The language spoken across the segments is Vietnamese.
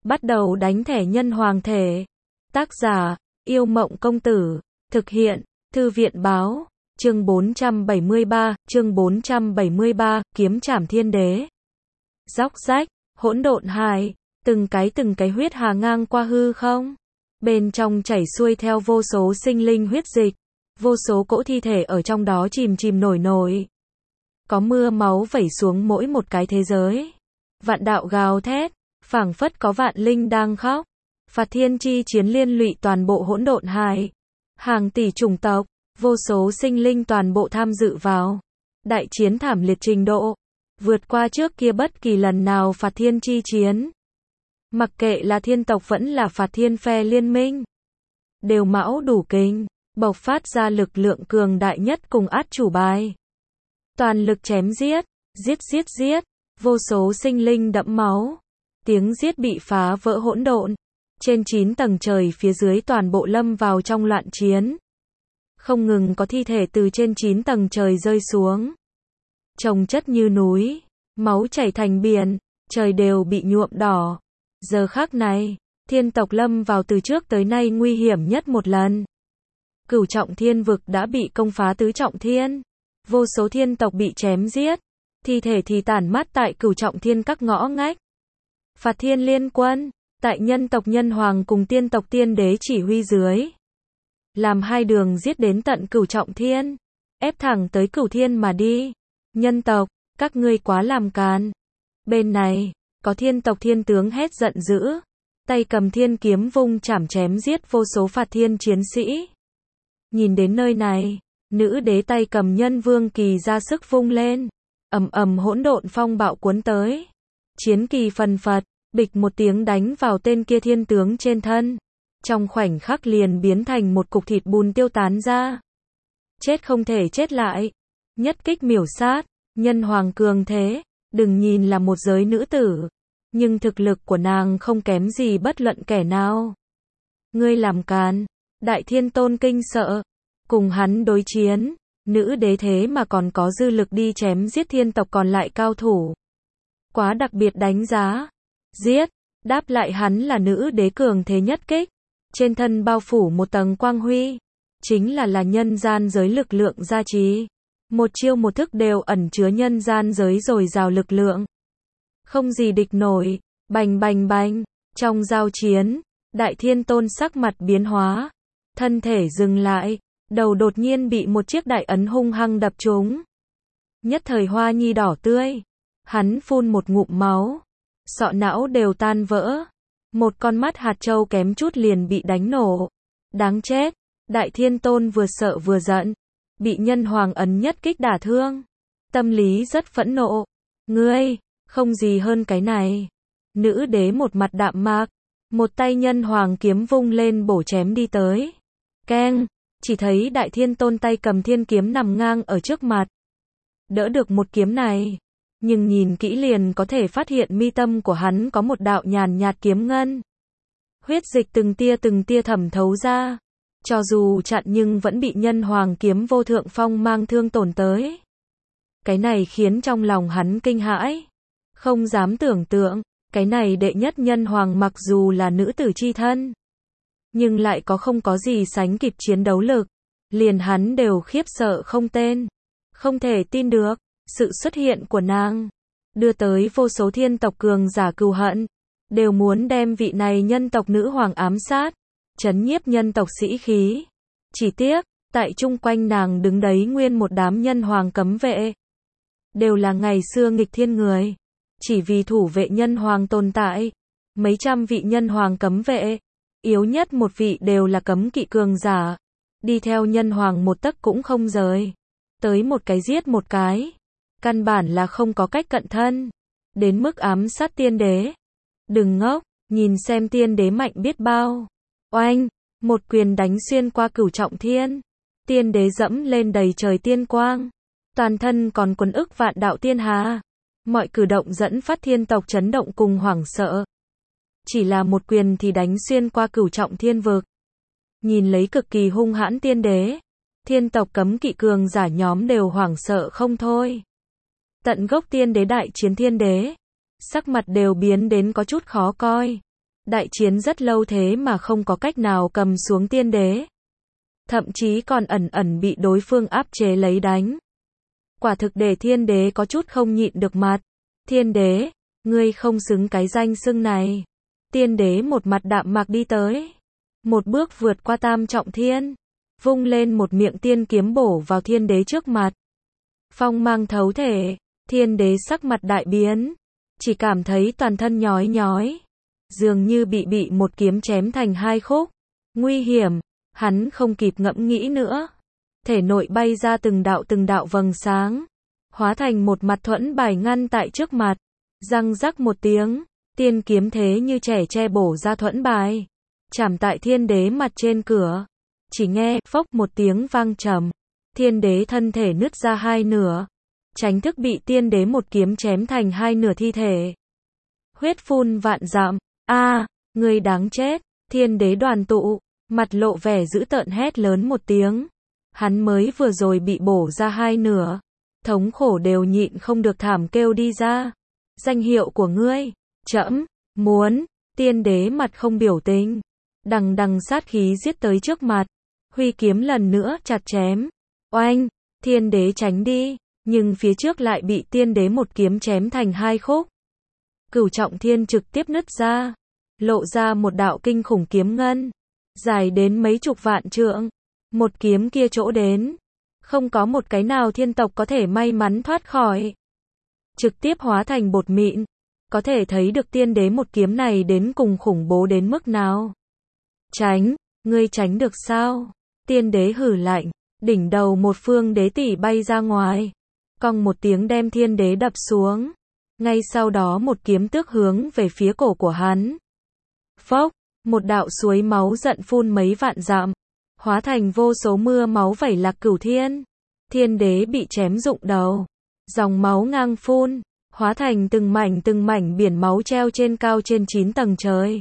Bắt đầu đánh thẻ nhân hoàng thể. Tác giả, Yêu Mộng Công Tử. Thực hiện, Thư viện Báo. Chương 473, Kiếm Trảm Thiên Đế. Róc rách, hỗn độn hải, từng cái huyết hà ngang qua hư không. Bên trong chảy xuôi theo vô số sinh linh huyết dịch, vô số cỗ thi thể ở trong đó chìm nổi. Có mưa máu vẩy xuống mỗi một cái thế giới. Vạn đạo gào thét, phảng phất có vạn linh đang khóc. Phạt thiên chi chiến liên lụy toàn bộ hỗn độn hải. Hàng tỷ chủng tộc, vô số sinh linh toàn bộ tham dự vào. Đại chiến thảm liệt trình độ, vượt qua trước kia bất kỳ lần nào phạt thiên chi chiến. Mặc kệ là thiên tộc vẫn là phạt thiên phe liên minh, đều mão đủ kinh, bộc phát ra lực lượng cường đại nhất cùng át chủ bài. Toàn lực chém giết, giết, vô số sinh linh đẫm máu. Tiếng giết bị phá vỡ hỗn độn. Trên 9 tầng trời phía dưới toàn bộ lâm vào trong loạn chiến. Không ngừng có thi thể từ trên 9 tầng trời rơi xuống. Chồng chất như núi, máu chảy thành biển, trời đều bị nhuộm đỏ. Giờ khắc này, thiên tộc lâm vào từ trước tới nay nguy hiểm nhất một lần. Cửu trọng thiên vực đã bị công phá tứ trọng thiên. Vô số thiên tộc bị chém giết. Thi thể thì tản mát tại cửu trọng thiên các ngõ ngách. Phạt thiên liên quân, tại nhân tộc nhân hoàng cùng tiên tộc tiên đế chỉ huy dưới, làm hai đường giết đến tận cửu trọng thiên, ép thẳng tới cửu thiên mà đi. Nhân tộc, các ngươi quá làm càn. Bên này, có thiên tộc thiên tướng hét giận dữ, tay cầm thiên kiếm vung chảm chém giết vô số phạt thiên chiến sĩ. Nhìn đến nơi này, nữ đế tay cầm nhân vương kỳ ra sức vung lên, ầm hỗn độn phong bạo cuốn tới. Chiến kỳ phần phật, bịch một tiếng đánh vào tên kia thiên tướng trên thân. Trong khoảnh khắc liền biến thành một cục thịt bùn tiêu tán ra. Chết không thể chết lại. Nhất kích miểu sát, nhân hoàng cường thế. Đừng nhìn là một giới nữ tử, nhưng thực lực của nàng không kém gì bất luận kẻ nào. Ngươi làm càn, Đại Thiên Tôn kinh sợ. Cùng hắn đối chiến, nữ đế thế mà còn có dư lực đi chém giết thiên tộc còn lại cao thủ. Quá đặc biệt đánh giá. Giết, đáp lại hắn là nữ đế cường thế nhất kích. Trên thân bao phủ một tầng quang huy. Chính là nhân gian giới lực lượng gia trì. Một chiêu một thức đều ẩn chứa nhân gian giới dồi dào lực lượng. Không gì địch nổi. Bành. Trong giao chiến, Đại Thiên Tôn sắc mặt biến hóa. Thân thể dừng lại. Đầu đột nhiên bị một chiếc đại ấn hung hăng đập trúng. Nhất thời hoa nhi đỏ tươi. Hắn phun một ngụm máu. Sọ não đều tan vỡ. Một con mắt hạt châu kém chút liền bị đánh nổ. Đáng chết. Đại Thiên Tôn vừa sợ vừa giận. Bị nhân hoàng ấn nhất kích đả thương. Tâm lý rất phẫn nộ. Ngươi, không gì hơn cái này. Nữ đế một mặt đạm mạc. Một tay nhân hoàng kiếm vung lên bổ chém đi tới. Keng, chỉ thấy Đại Thiên Tôn tay cầm thiên kiếm nằm ngang ở trước mặt. Đỡ được một kiếm này. Nhưng nhìn kỹ liền có thể phát hiện mi tâm của hắn có một đạo nhàn nhạt kiếm ngân. Huyết dịch từng tia thẩm thấu ra. Cho dù chặn nhưng vẫn bị nhân hoàng kiếm vô thượng phong mang thương tổn tới. Cái này khiến trong lòng hắn kinh hãi. Không dám tưởng tượng, cái này đệ nhất nhân hoàng mặc dù là nữ tử chi thân, nhưng lại không có gì sánh kịp chiến đấu lực. Liền hắn đều khiếp sợ không tên. Không thể tin được. Sự xuất hiện của nàng đưa tới vô số thiên tộc cường giả cừu hận, đều muốn đem vị này nhân tộc nữ hoàng ám sát, trấn nhiếp nhân tộc sĩ khí. Chỉ tiếc, tại chung quanh nàng đứng đấy nguyên một đám nhân hoàng cấm vệ, đều là ngày xưa nghịch thiên người, chỉ vì thủ vệ nhân hoàng tồn tại. Mấy trăm vị nhân hoàng cấm vệ, yếu nhất một vị đều là cấm kỵ cường giả, đi theo nhân hoàng một tấc cũng không rời, tới một cái giết một cái. Căn bản là không có cách cận thân. Đến mức ám sát tiên đế. Đừng ngốc, nhìn xem tiên đế mạnh biết bao. Oanh, một quyền đánh xuyên qua cửu trọng thiên. Tiên đế dẫm lên đầy trời tiên quang. Toàn thân còn quấn ức vạn đạo tiên hà. Mọi cử động dẫn phát thiên tộc chấn động cùng hoảng sợ. Chỉ là một quyền thì đánh xuyên qua cửu trọng thiên vực. Nhìn lấy cực kỳ hung hãn tiên đế. Thiên tộc cấm kỵ cường giả nhóm đều hoảng sợ không thôi. Tận gốc tiên đế đại chiến thiên đế. Sắc mặt đều biến đến có chút khó coi. Đại chiến rất lâu thế mà không có cách nào cầm xuống tiên đế. Thậm chí còn ẩn ẩn bị đối phương áp chế lấy đánh. Quả thực để thiên đế có chút không nhịn được mặt. Thiên đế, ngươi không xứng cái danh xưng này. Tiên đế một mặt đạm mạc đi tới. Một bước vượt qua tam trọng thiên. Vung lên một miệng tiên kiếm bổ vào thiên đế trước mặt. Phong mang thấu thể. Thiên đế sắc mặt đại biến. Chỉ cảm thấy toàn thân nhói nhói. Dường như bị một kiếm chém thành hai khúc. Nguy hiểm. Hắn không kịp ngẫm nghĩ nữa. Thể nội bay ra từng đạo vầng sáng. Hóa thành một mặt thuẫn bài ngăn tại trước mặt. Răng rắc một tiếng. Tiên kiếm thế như trẻ tre bổ ra thuẫn bài. Chạm tại thiên đế mặt trên cửa. Chỉ nghe phốc một tiếng vang trầm. Thiên đế thân thể nứt ra hai nửa. Tránh thức bị tiên đế một kiếm chém thành hai nửa thi thể. Huyết phun vạn dặm. A, người đáng chết. Thiên đế đoàn tụ. Mặt lộ vẻ dữ tợn hét lớn một tiếng. Hắn mới vừa rồi bị bổ ra hai nửa. Thống khổ đều nhịn không được thảm kêu đi ra. Danh hiệu của ngươi. Trẫm muốn. Tiên đế mặt không biểu tình. Đằng đằng sát khí giết tới trước mặt. Huy kiếm lần nữa chặt chém. Oanh. Thiên đế tránh đi. Nhưng phía trước lại bị tiên đế một kiếm chém thành hai khúc. Cửu trọng thiên trực tiếp nứt ra. Lộ ra một đạo kinh khủng kiếm ngân. Dài đến mấy chục vạn trượng. Một kiếm kia chỗ đến. Không có một cái nào thiên tộc có thể may mắn thoát khỏi. Trực tiếp hóa thành bột mịn. Có thể thấy được tiên đế một kiếm này đến cùng khủng bố đến mức nào. Tránh, ngươi tránh được sao? Tiên đế hử lạnh. Đỉnh đầu một phương đế tỷ bay ra ngoài. Cong một tiếng đem thiên đế đập xuống. Ngay sau đó một kiếm tước hướng về phía cổ của hắn. Phốc, một đạo suối máu giận phun mấy vạn dặm. Hóa thành vô số mưa máu vẩy lạc cửu thiên. Thiên đế bị chém rụng đầu. Dòng máu ngang phun. Hóa thành từng mảnh biển máu treo trên cao trên 9 tầng trời.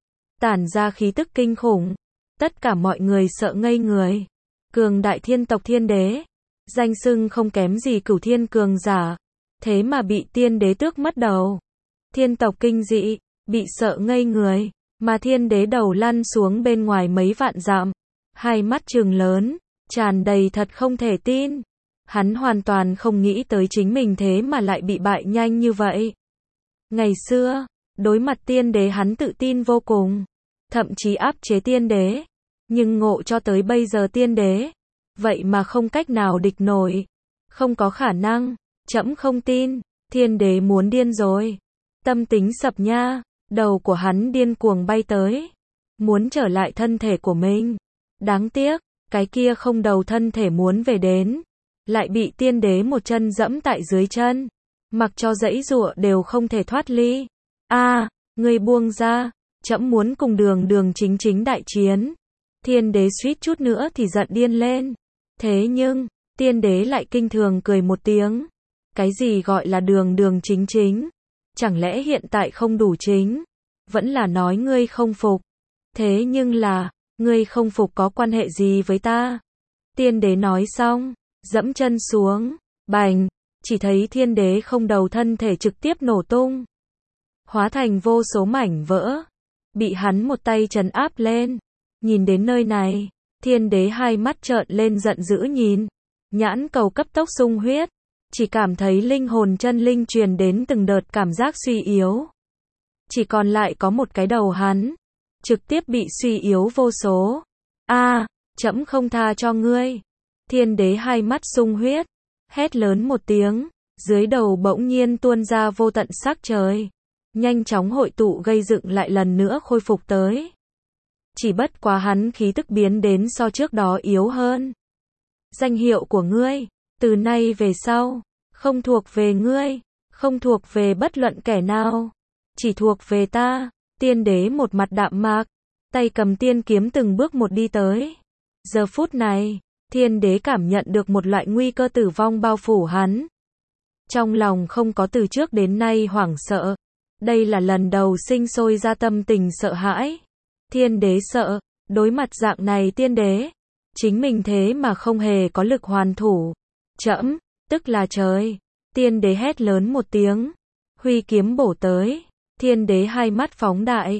Tản ra khí tức kinh khủng. Tất cả mọi người sợ ngây người. Cường đại thiên tộc thiên đế. Danh xưng không kém gì cửu thiên cường giả. Thế mà bị tiên đế tước mất đầu. Thiên tộc kinh dị. Bị sợ ngây người. Mà thiên đế đầu lăn xuống bên ngoài mấy vạn dặm. Hai mắt trừng lớn. Tràn đầy thật không thể tin. Hắn hoàn toàn không nghĩ tới chính mình thế mà lại bị bại nhanh như vậy. Ngày xưa, đối mặt tiên đế hắn tự tin vô cùng. Thậm chí áp chế tiên đế. Nhưng ngộ cho tới bây giờ tiên đế. Vậy mà không cách nào địch nổi. Không có khả năng. Trẫm không tin. Thiên đế muốn điên rồi. Tâm tính sập nha. Đầu của hắn điên cuồng bay tới. Muốn trở lại thân thể của mình. Đáng tiếc, cái kia không đầu thân thể muốn về đến. Lại bị tiên đế một chân dẫm tại dưới chân. Mặc cho giãy giụa đều không thể thoát ly. A, ngươi buông ra. Trẫm muốn cùng đường chính đại chiến. Thiên đế suýt chút nữa thì giận điên lên. Thế nhưng, tiên đế lại kinh thường cười một tiếng. Cái gì gọi là đường chính? Chẳng lẽ hiện tại không đủ chính? Vẫn là nói ngươi không phục. Thế nhưng là, ngươi không phục có quan hệ gì với ta? Tiên đế nói xong, dẫm chân xuống, bành, chỉ thấy thiên đế không đầu thân thể trực tiếp nổ tung. Hóa thành vô số mảnh vỡ. Bị hắn một tay trấn áp lên. Nhìn đến nơi này, thiên đế hai mắt trợn lên giận dữ nhìn. Nhãn cầu cấp tốc sung huyết. Chỉ cảm thấy linh hồn chân linh truyền đến từng đợt cảm giác suy yếu. Chỉ còn lại có một cái đầu hắn. Trực tiếp bị suy yếu vô số. A, trẫm không tha cho ngươi. Thiên đế hai mắt sung huyết. Hét lớn một tiếng. Dưới đầu bỗng nhiên tuôn ra vô tận sắc trời. Nhanh chóng hội tụ gây dựng lại lần nữa khôi phục tới. Chỉ bất quá hắn khí tức biến đến so trước đó yếu hơn. Danh hiệu của ngươi, từ nay về sau, không thuộc về ngươi, không thuộc về bất luận kẻ nào, chỉ thuộc về ta. Tiên đế một mặt đạm mạc, tay cầm tiên kiếm từng bước một đi tới. Giờ phút này, thiên đế cảm nhận được một loại nguy cơ tử vong bao phủ hắn. Trong lòng không có từ trước đến nay hoảng sợ. Đây là lần đầu sinh sôi ra tâm tình sợ hãi. Thiên đế sợ, đối mặt dạng này tiên đế. Chính mình thế mà không hề có lực hoàn thủ. Trẫm, tức là trời. Tiên đế hét lớn một tiếng. Huy kiếm bổ tới. Thiên đế hai mắt phóng đại.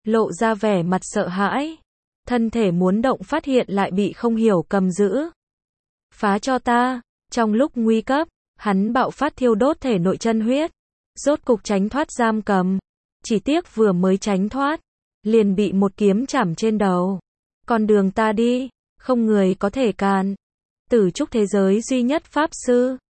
lộ ra vẻ mặt sợ hãi. Thân thể muốn động phát hiện lại bị không hiểu cầm giữ. Phá cho ta, trong lúc nguy cấp, hắn bạo phát thiêu đốt thể nội chân huyết. Rốt cục tránh thoát giam cầm. Chỉ tiếc vừa mới tránh thoát, liền bị một kiếm chảm trên đầu. Con đường ta đi, không người có thể cản. Tử trúc thế giới duy nhất pháp sư.